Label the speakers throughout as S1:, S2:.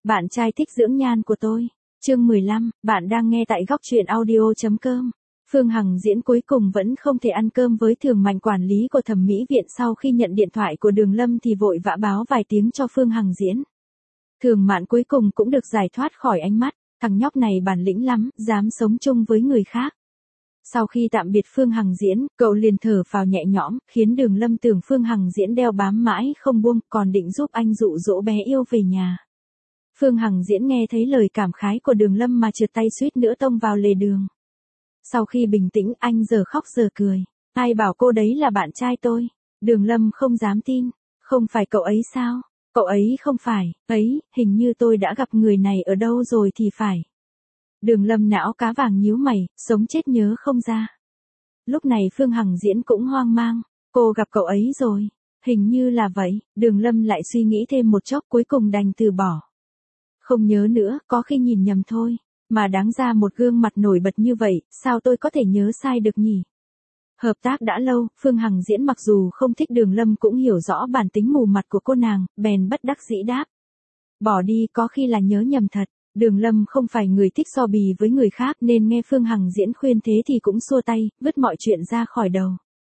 S1: Bạn trai thích dưỡng nhan của tôi. Chương 15, bạn đang nghe tại góc truyện audio.com. Phương Hằng Diễn cuối cùng vẫn không thể ăn cơm với Thường Mạnh, quản lý của thẩm mỹ viện, sau khi nhận điện thoại của Đường Lâm thì vội vã báo vài tiếng cho Phương Hằng Diễn. Thường Mạn cuối cùng cũng được giải thoát khỏi ánh mắt, thằng nhóc này bản lĩnh lắm, dám sống chung với người khác. Sau khi tạm biệt Phương Hằng Diễn, cậu liền thở phào nhẹ nhõm, khiến Đường Lâm tưởng Phương Hằng Diễn đeo bám mãi không buông, còn định giúp anh dụ dỗ bé yêu về nhà. Phương Hằng Diễn nghe thấy lời cảm khái của Đường Lâm mà trượt tay suýt nữa tông vào lề đường. Sau khi bình tĩnh, anh giờ khóc giờ cười. Ai bảo cô đấy là bạn trai tôi? Đường Lâm không dám tin. Không phải cậu ấy sao? Cậu ấy không phải, ấy, hình như tôi đã gặp người này ở đâu rồi thì phải. Đường Lâm não cá vàng nhíu mày, sống chết nhớ không ra. Lúc này Phương Hằng Diễn cũng hoang mang. Cô gặp cậu ấy rồi. Hình như là vậy. Đường Lâm lại suy nghĩ thêm một chốc, cuối cùng đành từ bỏ. Không nhớ nữa, có khi nhìn nhầm thôi. Mà đáng ra một gương mặt nổi bật như vậy, sao tôi có thể nhớ sai được nhỉ? Hợp tác đã lâu, Phương Hằng Diễn mặc dù không thích Đường Lâm cũng hiểu rõ bản tính mù mặt của cô nàng, bèn bất đắc dĩ đáp. Bỏ đi, có khi là nhớ nhầm thật. Đường Lâm không phải người thích so bì với người khác, nên nghe Phương Hằng Diễn khuyên thế thì cũng xua tay, vứt mọi chuyện ra khỏi đầu.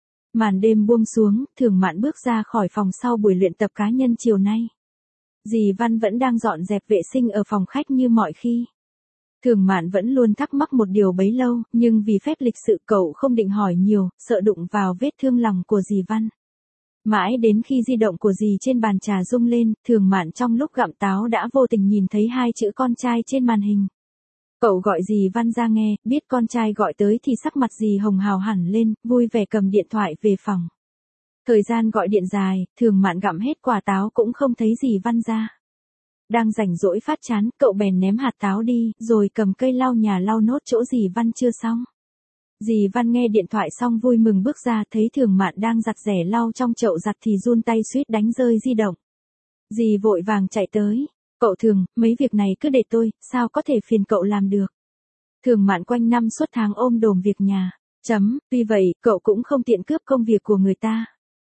S1: Màn đêm buông xuống, Thường Mạn bước ra khỏi phòng sau buổi luyện tập cá nhân chiều nay. Dì Văn vẫn đang dọn dẹp vệ sinh ở phòng khách như mọi khi. Thường Mạn vẫn luôn thắc mắc một điều bấy lâu, nhưng vì phép lịch sự cậu không định hỏi nhiều, sợ đụng vào vết thương lòng của dì Văn. Mãi đến khi di động của dì trên bàn trà rung lên, Thường Mạn trong lúc gặm táo đã vô tình nhìn thấy hai chữ con trai trên màn hình. Cậu gọi dì Văn ra nghe, biết con trai gọi tới thì sắc mặt dì hồng hào hẳn lên, vui vẻ cầm điện thoại về phòng. Thời gian gọi điện dài, Thường Mạn gặm hết quả táo cũng không thấy dì Văn ra. Đang rảnh rỗi phát chán, cậu bèn ném hạt táo đi, rồi cầm cây lau nhà lau nốt chỗ dì Văn chưa xong. Dì Văn nghe điện thoại xong vui mừng bước ra, thấy Thường Mạn đang giặt rẻ lau trong chậu giặt thì run tay suýt đánh rơi di động. Dì vội vàng chạy tới. Cậu Thường, mấy việc này cứ để tôi, sao có thể phiền cậu làm được. Thường Mạn quanh năm suốt tháng ôm đồm việc nhà. Tuy vậy, cậu cũng không tiện cướp công việc của người ta.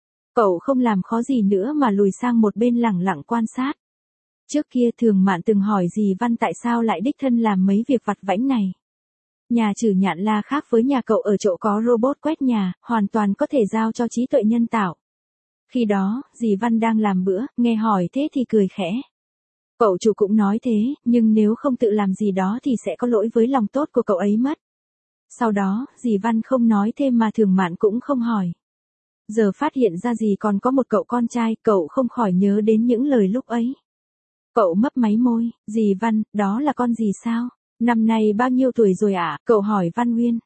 S1: Cậu không làm khó gì nữa mà lùi sang một bên lẳng lặng quan sát. Trước kia Thường Mạn từng hỏi dì Văn tại sao lại đích thân làm mấy việc vặt vãnh này. Nhà Trử Nhạn La khác với nhà cậu ở chỗ có robot quét nhà, hoàn toàn có thể giao cho trí tuệ nhân tạo. Khi đó, dì Văn đang làm bữa, nghe hỏi thế thì cười khẽ. Cậu chủ cũng nói thế, nhưng nếu không tự làm gì đó thì sẽ có lỗi với lòng tốt của cậu ấy mất. Sau đó, dì Văn không nói thêm mà Thường Mạn cũng không hỏi. Giờ phát hiện ra dì còn có một cậu con trai, cậu không khỏi nhớ đến những lời lúc ấy. Cậu mấp máy môi, dì Văn, đó là con gì sao? Năm nay bao nhiêu tuổi rồi ạ? Cậu hỏi Văn Nguyên.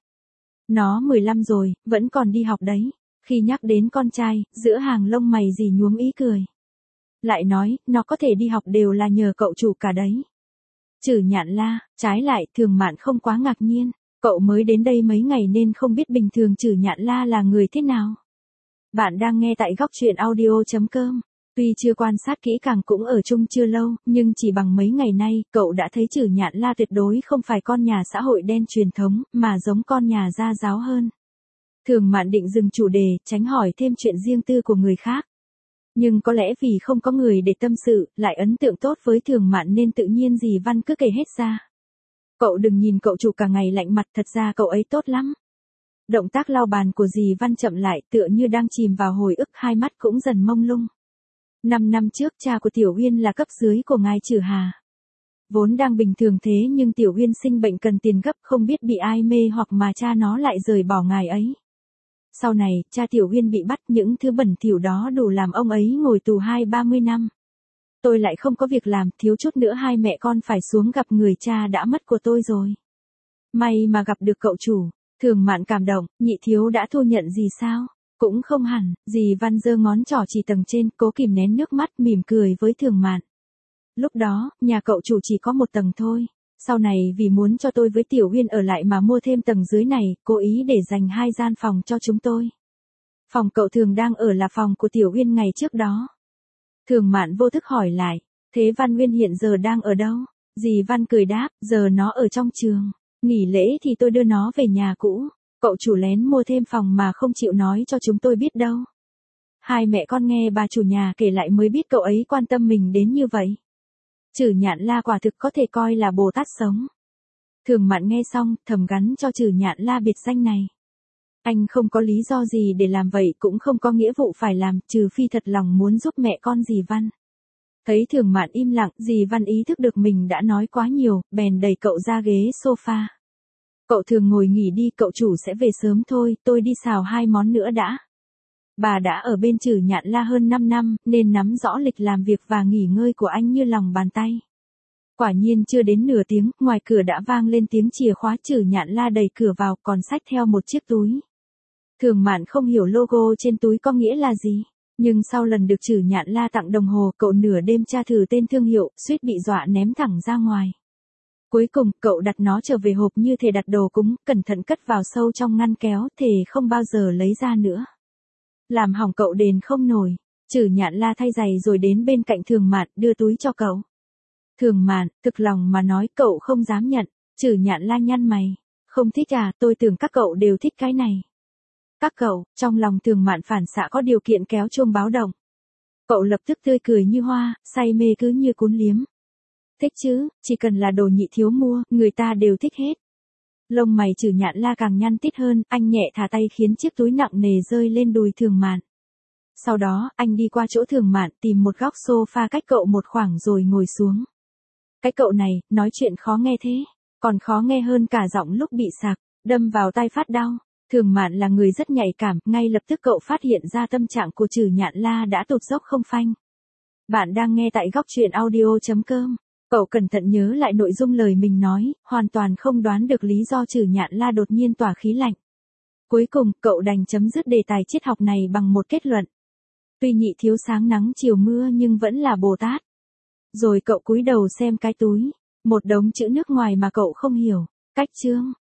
S1: Nó 15 rồi, vẫn còn đi học đấy. Khi nhắc đến con trai, giữa hàng lông mày dì nhuốm ý cười. Lại nói, nó có thể đi học đều là nhờ cậu chủ cả đấy. Trử Nhạn La, trái lại, Thường Mạn không quá ngạc nhiên. Cậu mới đến đây mấy ngày nên không biết bình thường Trử Nhạn La là người thế nào. Bạn đang nghe tại góc truyện audio.com. Tuy chưa quan sát kỹ càng cũng ở chung chưa lâu, nhưng chỉ bằng mấy ngày nay, cậu đã thấy Trử Nhạn La tuyệt đối không phải con nhà xã hội đen truyền thống, mà giống con nhà gia giáo hơn. Thường Mạn định dừng chủ đề, tránh hỏi thêm chuyện riêng tư của người khác. Nhưng có lẽ vì không có người để tâm sự, lại ấn tượng tốt với Thường Mạn nên tự nhiên dì Văn cứ kể hết ra. Cậu đừng nhìn cậu chủ cả ngày lạnh mặt, thật ra cậu ấy tốt lắm. Động tác lau bàn của dì Văn chậm lại, tựa như đang chìm vào hồi ức, hai mắt cũng dần mông lung. 5 năm trước cha của Tiểu Uyên là cấp dưới của ngài Trử Hà. Vốn đang bình thường thế nhưng Tiểu Uyên sinh bệnh cần tiền gấp, không biết bị ai mê hoặc mà cha nó lại rời bỏ ngài ấy. Sau này, cha Tiểu Uyên bị bắt, những thứ bẩn thỉu đó đủ làm ông ấy ngồi tù 20-30 năm. Tôi lại không có việc làm, thiếu chút nữa hai mẹ con phải xuống gặp người cha đã mất của tôi rồi. May mà gặp được cậu chủ. Thường Mạn cảm động, nhị thiếu đã thu nhận gì sao? Cũng không hẳn, dì Văn giơ ngón trỏ chỉ tầng trên, cố kìm nén nước mắt, mỉm cười với Thường Mạn. Lúc đó, nhà cậu chủ chỉ có một tầng thôi. Sau này vì muốn cho tôi với Tiểu Uyên ở lại mà mua thêm tầng dưới này, cố ý để dành 2 gian phòng cho chúng tôi. Phòng cậu Thường đang ở là phòng của Tiểu Uyên ngày trước đó. Thường Mạn vô thức hỏi lại, thế Văn Nguyên hiện giờ đang ở đâu? Dì Văn cười đáp, giờ nó ở trong trường. Nghỉ lễ thì tôi đưa nó về nhà cũ. Cậu chủ lén mua thêm phòng mà không chịu nói cho chúng tôi biết đâu. Hai mẹ con nghe bà chủ nhà kể lại mới biết cậu ấy quan tâm mình đến như vậy. Trừ Nhạn La quả thực có thể coi là Bồ Tát sống. Thường Mạn nghe xong, thầm gắn cho Trừ Nhạn La biệt danh này. Anh không có lý do gì để làm vậy, cũng không có nghĩa vụ phải làm, trừ phi thật lòng muốn giúp mẹ con dì Văn. Thấy Thường Mạn im lặng, dì Văn ý thức được mình đã nói quá nhiều, bèn đẩy cậu ra ghế sofa. Cậu Thường ngồi nghỉ đi, cậu chủ sẽ về sớm thôi, tôi đi xào 2 món nữa đã. Bà đã ở bên Trừ Nhạn La hơn 5 năm, nên nắm rõ lịch làm việc và nghỉ ngơi của anh như lòng bàn tay. Quả nhiên chưa đến nửa tiếng, ngoài cửa đã vang lên tiếng chìa khóa. Trừ Nhạn La đẩy cửa vào, còn xách theo một chiếc túi. Thường Mạn không hiểu logo trên túi có nghĩa là gì, nhưng sau lần được Trừ Nhạn La tặng đồng hồ, cậu nửa đêm tra thử tên thương hiệu, suýt bị dọa ném thẳng ra ngoài. Cuối cùng, cậu đặt nó trở về hộp như thể đặt đồ cúng, cẩn thận cất vào sâu trong ngăn kéo, thề không bao giờ lấy ra nữa. Làm hỏng cậu đền không nổi. Trừ Nhạn La thay giày rồi đến bên cạnh Thường Mạn, đưa túi cho cậu. Thường Mạn, thực lòng mà nói, cậu không dám nhận. Trừ Nhạn La nhăn mày. Không thích à, tôi tưởng các cậu đều thích cái này. Các cậu, trong lòng Thường Mạn phản xạ có điều kiện kéo chuông báo động. Cậu lập tức tươi cười như hoa, say mê cứ như cuốn liếm. Thích chứ, chỉ cần là đồ nhị thiếu mua, người ta đều thích hết. Lông mày Trừ Nhạn La càng nhăn tít hơn, anh nhẹ thả tay khiến chiếc túi nặng nề rơi lên đùi Thường Mạn. Sau đó, anh đi qua chỗ Thường Mạn, tìm một góc sofa cách cậu một khoảng rồi ngồi xuống. Cái cậu này, nói chuyện khó nghe thế, còn khó nghe hơn cả giọng lúc bị sạc, đâm vào tai phát đau. Thường Mạn là người rất nhạy cảm, ngay lập tức cậu phát hiện ra tâm trạng của Trừ Nhạn La đã tụt dốc không phanh. Bạn đang nghe tại góc truyện audio.com. Cậu cẩn thận nhớ lại nội dung lời mình nói, hoàn toàn không đoán được lý do Trừ Nhạn La đột nhiên tỏa khí lạnh. Cuối cùng, cậu đành chấm dứt đề tài triết học này bằng một kết luận. Tuy nhị thiếu sáng nắng chiều mưa nhưng vẫn là Bồ Tát. Rồi cậu cúi đầu xem cái túi, một đống chữ nước ngoài mà cậu không hiểu. Cách chương.